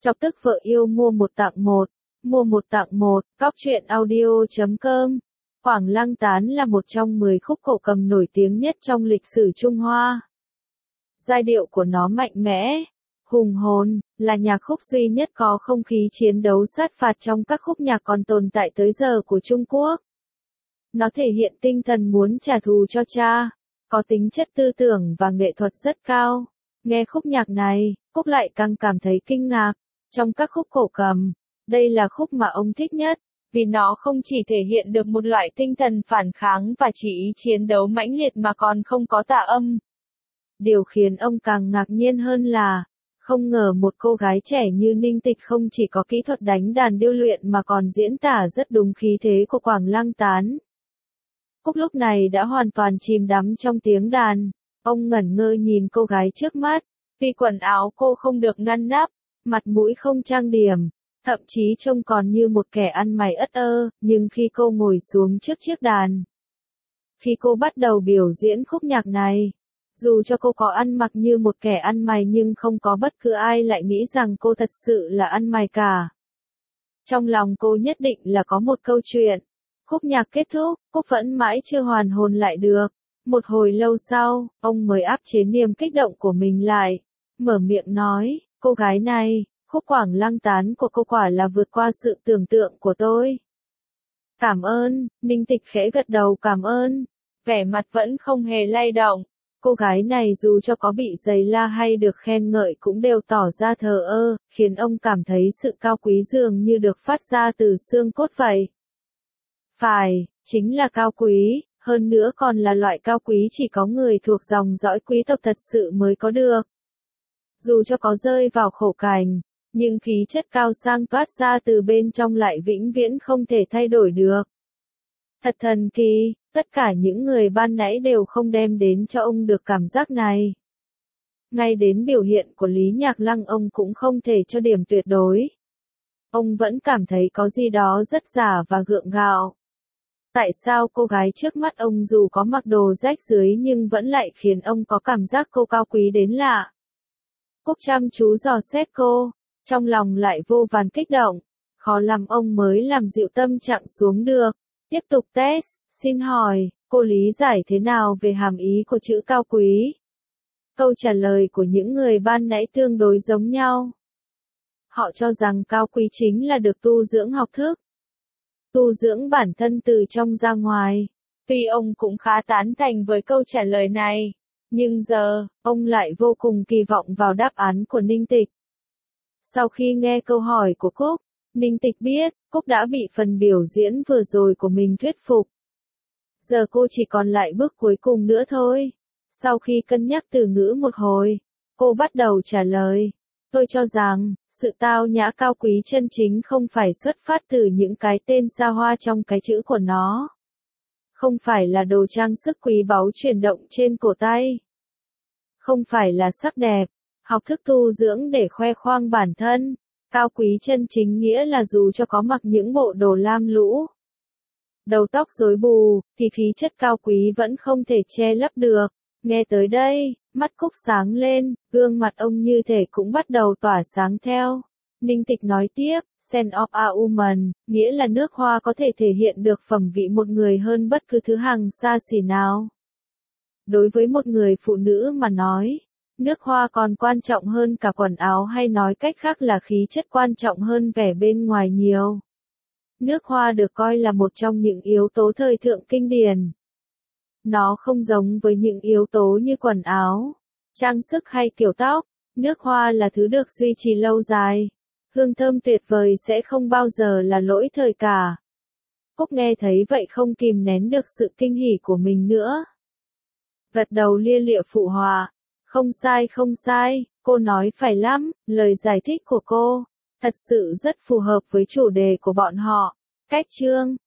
Chọc tức vợ yêu mua một tặng một. Mua một tặng một, cóc truyện audio.com. Quảng Lăng Tán là một trong 10 khúc cổ cầm nổi tiếng nhất trong lịch sử Trung Hoa. Giai điệu của nó mạnh mẽ, hùng hồn, là nhạc khúc duy nhất có không khí chiến đấu sát phạt trong các khúc nhạc còn tồn tại tới giờ của Trung Quốc. Nó thể hiện tinh thần muốn trả thù cho cha, có tính chất tư tưởng và nghệ thuật rất cao. Nghe khúc nhạc này, Cúc lại càng cảm thấy kinh ngạc. Trong các khúc cổ cầm, đây là khúc mà ông thích nhất, vì nó không chỉ thể hiện được một loại tinh thần phản kháng và chỉ ý chiến đấu mãnh liệt mà còn không có tà âm. Điều khiến ông càng ngạc nhiên hơn là, không ngờ một cô gái trẻ như Ninh Tịch không chỉ có kỹ thuật đánh đàn điêu luyện mà còn diễn tả rất đúng khí thế của Quảng Lăng Tán. Cúc lúc này đã hoàn toàn chìm đắm trong tiếng đàn, ông ngẩn ngơ nhìn cô gái trước mắt, vì quần áo cô không được ngăn nắp, mặt mũi không trang điểm, thậm chí trông còn như một kẻ ăn mày ất ơ, nhưng khi cô ngồi xuống trước chiếc đàn, khi cô bắt đầu biểu diễn khúc nhạc này, dù cho cô có ăn mặc như một kẻ ăn mày nhưng không có bất cứ ai lại nghĩ rằng cô thật sự là ăn mày cả. Trong lòng cô nhất định là có một câu chuyện. Khúc nhạc kết thúc, Cúc vẫn mãi chưa hoàn hồn lại được. Một hồi lâu sau, ông mới áp chế niềm kích động của mình lại, mở miệng nói, cô gái này, khúc Quảng Lăng Tán của cô quả là vượt qua sự tưởng tượng của tôi. Cảm ơn, Ninh Tịch khẽ gật đầu cảm ơn, vẻ mặt vẫn không hề lay động. Cô gái này dù cho có bị giày la hay được khen ngợi cũng đều tỏ ra thờ ơ, khiến ông cảm thấy sự cao quý dường như được phát ra từ xương cốt vậy. Phải, chính là cao quý, hơn nữa còn là loại cao quý chỉ có người thuộc dòng dõi quý tộc thật sự mới có được. Dù cho có rơi vào khổ cảnh, nhưng khí chất cao sang toát ra từ bên trong lại vĩnh viễn không thể thay đổi được. Thật thần kỳ, tất cả những người ban nãy đều không đem đến cho ông được cảm giác này. Ngay đến biểu hiện của Lý Nhạc Lăng ông cũng không thể cho điểm tuyệt đối. Ông vẫn cảm thấy có gì đó rất giả và gượng gạo. Tại sao cô gái trước mắt ông dù có mặc đồ rách rưới nhưng vẫn lại khiến ông có cảm giác cô cao quý đến lạ? Cúc chăm chú dò xét cô, trong lòng lại vô vàn kích động, khó làm ông mới làm dịu tâm trạng xuống được. Tiếp tục test, xin hỏi, cô lý giải thế nào về hàm ý của chữ cao quý? Câu trả lời của những người ban nãy tương đối giống nhau. Họ cho rằng cao quý chính là được tu dưỡng học thức, tu dưỡng bản thân từ trong ra ngoài. Tuy ông cũng khá tán thành với câu trả lời này, nhưng giờ, ông lại vô cùng kỳ vọng vào đáp án của Ninh Tịch. Sau khi nghe câu hỏi của Cúc, Ninh Tịch biết, Cúc đã bị phần biểu diễn vừa rồi của mình thuyết phục. Giờ cô chỉ còn lại bước cuối cùng nữa thôi. Sau khi cân nhắc từ ngữ một hồi, cô bắt đầu trả lời. Tôi cho rằng, sự tao nhã cao quý chân chính không phải xuất phát từ những cái tên xa hoa trong cái chữ của nó. Không phải là đồ trang sức quý báu chuyển động trên cổ tay. Không phải là sắc đẹp, học thức tu dưỡng để khoe khoang bản thân. Cao quý chân chính nghĩa là dù cho có mặc những bộ đồ lam lũ, đầu tóc rối bù, thì khí chất cao quý vẫn không thể che lấp được. Nghe tới đây, mắt Cúc sáng lên, gương mặt ông như thể cũng bắt đầu tỏa sáng theo. Ninh Tịch nói tiếp, Scent of a Woman, nghĩa là nước hoa có thể thể hiện được phẩm vị một người hơn bất cứ thứ hàng xa xỉ nào. Đối với một người phụ nữ mà nói, nước hoa còn quan trọng hơn cả quần áo hay nói cách khác là khí chất quan trọng hơn vẻ bên ngoài nhiều. Nước hoa được coi là một trong những yếu tố thời thượng kinh điển. Nó không giống với những yếu tố như quần áo, trang sức hay kiểu tóc, nước hoa là thứ được duy trì lâu dài. Hương thơm tuyệt vời sẽ không bao giờ là lỗi thời cả. Cúc nghe thấy vậy không kìm nén được sự kinh hỉ của mình nữa. Gật đầu lia lịa phụ họa. Không sai, cô nói phải lắm, lời giải thích của cô thật sự rất phù hợp với chủ đề của bọn họ. Cách chương